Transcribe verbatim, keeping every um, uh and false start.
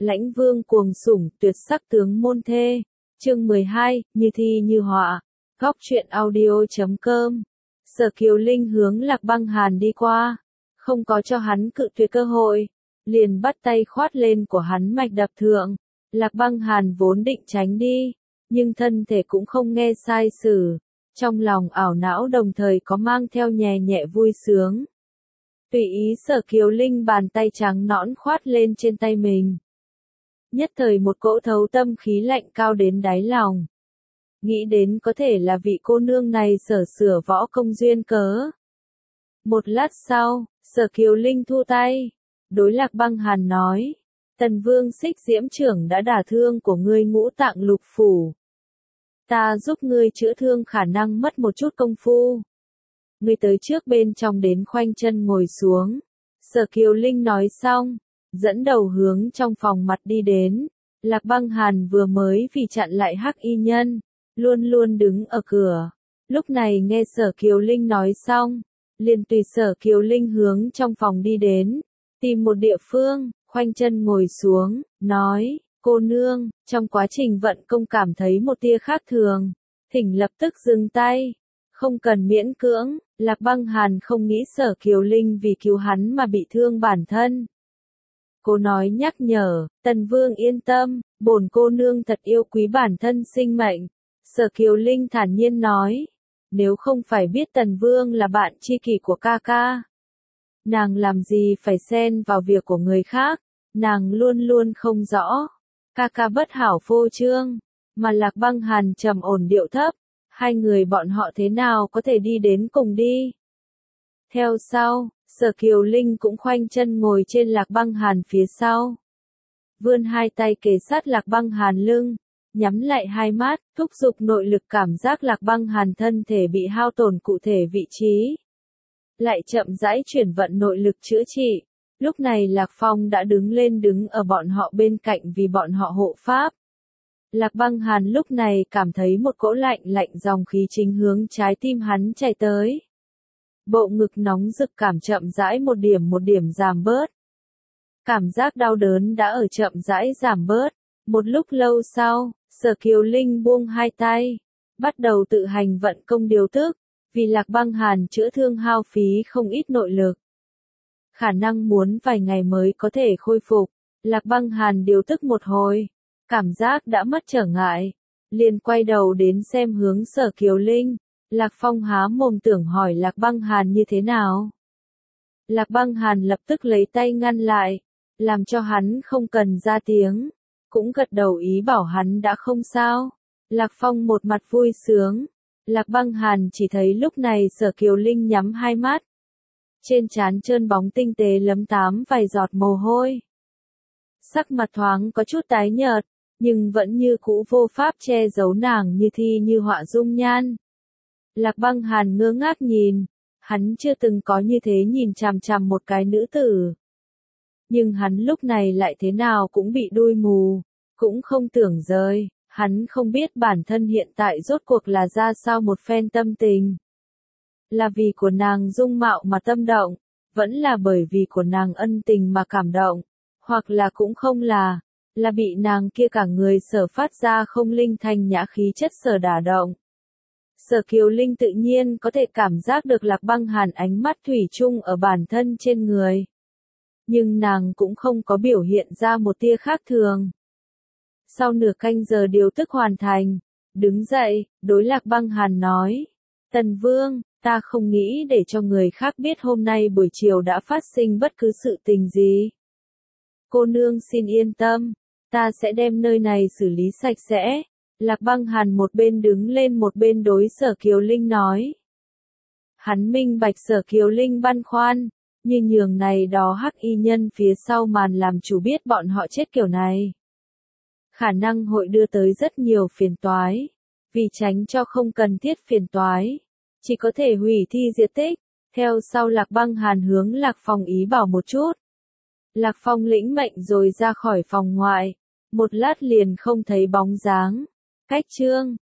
Lãnh vương cuồng sủng, tuyệt sắc tướng môn thê. Chương mười hai, như thi như họa. Góc truyện audio chấm com. Sở Kiều Linh hướng Lạc Băng Hàn đi qua, không có cho hắn cự tuyệt cơ hội, liền bắt tay khoát lên của hắn mạch đập thượng. Lạc Băng Hàn vốn định tránh đi, nhưng thân thể cũng không nghe sai sử, trong lòng ảo não đồng thời có mang theo nhẹ nhẹ vui sướng. Tùy ý Sở Kiều Linh bàn tay trắng nõn khoát lên trên tay mình. Nhất thời một cỗ thấu tâm khí lạnh cao đến đáy lòng. Nghĩ đến có thể là vị cô nương này sở sửa võ công duyên cớ. Một lát sau, Sở Kiều Linh thu tay, đối Lạc Băng Hàn nói, Tần Vương Xích Diễm trưởng đã đả thương của ngươi ngũ tạng lục phủ. Ta giúp ngươi chữa thương khả năng mất một chút công phu. Ngươi tới trước bên trong đến khoanh chân ngồi xuống. Sở Kiều Linh nói xong, dẫn đầu hướng trong phòng mặt đi đến. Lạc Băng Hàn vừa mới vì chặn lại hắc y nhân, luôn luôn đứng ở cửa. Lúc này nghe Sở Kiều Linh nói xong, liền tùy Sở Kiều Linh hướng trong phòng đi đến, tìm một địa phương, khoanh chân ngồi xuống, nói, cô nương, trong quá trình vận công cảm thấy một tia khác thường, thỉnh lập tức dừng tay, không cần miễn cưỡng. Lạc Băng Hàn không nghĩ Sở Kiều Linh vì cứu hắn mà bị thương bản thân. Cô nói nhắc nhở, Tần Vương yên tâm, bổn cô nương thật yêu quý bản thân sinh mệnh. Sở Kiều Linh thản nhiên nói, nếu không phải biết Tần Vương là bạn tri kỷ của ca ca, nàng làm gì phải xen vào việc của người khác, nàng luôn luôn không rõ. Ca ca bất hảo phô trương, mà Lạc Băng Hàn trầm ổn điệu thấp, hai người bọn họ thế nào có thể đi đến cùng đi. Theo sau, Sở Kiều Linh cũng khoanh chân ngồi trên Lạc Băng Hàn phía sau. Vươn hai tay kề sát Lạc Băng Hàn lưng, nhắm lại hai mắt, thúc giục nội lực cảm giác Lạc Băng Hàn thân thể bị hao tổn cụ thể vị trí. Lại chậm rãi chuyển vận nội lực chữa trị. Lúc này Lạc Phong đã đứng lên đứng ở bọn họ bên cạnh vì bọn họ hộ pháp. Lạc Băng Hàn lúc này cảm thấy một cỗ lạnh lạnh dòng khí chính hướng trái tim hắn chạy tới. Bộ ngực nóng rực cảm chậm rãi một điểm một điểm giảm bớt. Cảm giác đau đớn đã ở chậm rãi giảm bớt. Một lúc lâu sau, Sở Kiều Linh buông hai tay, bắt đầu tự hành vận công điều tức, vì Lạc Băng Hàn chữa thương hao phí không ít nội lực. Khả năng muốn vài ngày mới có thể khôi phục. Lạc Băng Hàn điều tức một hồi, cảm giác đã mất trở ngại, liền quay đầu đến xem hướng Sở Kiều Linh. Lạc Phong há mồm tưởng hỏi Lạc Băng Hàn như thế nào. Lạc Băng Hàn lập tức lấy tay ngăn lại, làm cho hắn không cần ra tiếng, cũng gật đầu ý bảo hắn đã không sao. Lạc Phong một mặt vui sướng. Lạc Băng Hàn chỉ thấy lúc này Sở Kiều Linh nhắm hai mắt, trên trán trơn bóng tinh tế lấm tám vài giọt mồ hôi. Sắc mặt thoáng có chút tái nhợt, nhưng vẫn như cũ vô pháp che giấu nàng như thi như họa dung nhan. Lạc Băng Hàn ngơ ngác nhìn, hắn chưa từng có như thế nhìn chằm chằm một cái nữ tử. Nhưng hắn lúc này lại thế nào cũng bị đuôi mù, cũng không tưởng rời, hắn không biết bản thân hiện tại rốt cuộc là ra sao một phen tâm tình. Là vì của nàng dung mạo mà tâm động, vẫn là bởi vì của nàng ân tình mà cảm động, hoặc là cũng không là, là bị nàng kia cả người sở phát ra không linh thanh nhã khí chất sở đả động. Sở Kiều Linh tự nhiên có thể cảm giác được Lạc Băng Hàn ánh mắt thủy chung ở bản thân trên người. Nhưng nàng cũng không có biểu hiện ra một tia khác thường. Sau nửa canh giờ điều tức hoàn thành, đứng dậy, đối Lạc Băng Hàn nói, Tần Vương, ta không nghĩ để cho người khác biết hôm nay buổi chiều đã phát sinh bất cứ sự tình gì. Cô nương xin yên tâm, ta sẽ đem nơi này xử lý sạch sẽ. Lạc Băng Hàn một bên đứng lên một bên đối Sở Kiều Linh nói. Hắn minh bạch Sở Kiều Linh băn khoăn, như nhường này đó hắc y nhân phía sau màn làm chủ biết bọn họ chết kiểu này. Khả năng hội đưa tới rất nhiều phiền toái, vì tránh cho không cần thiết phiền toái, chỉ có thể hủy thi diệt tích. Theo sau Lạc Băng Hàn hướng Lạc Phong ý bảo một chút. Lạc Phong lĩnh mệnh rồi ra khỏi phòng ngoại, một lát liền không thấy bóng dáng. Cách chương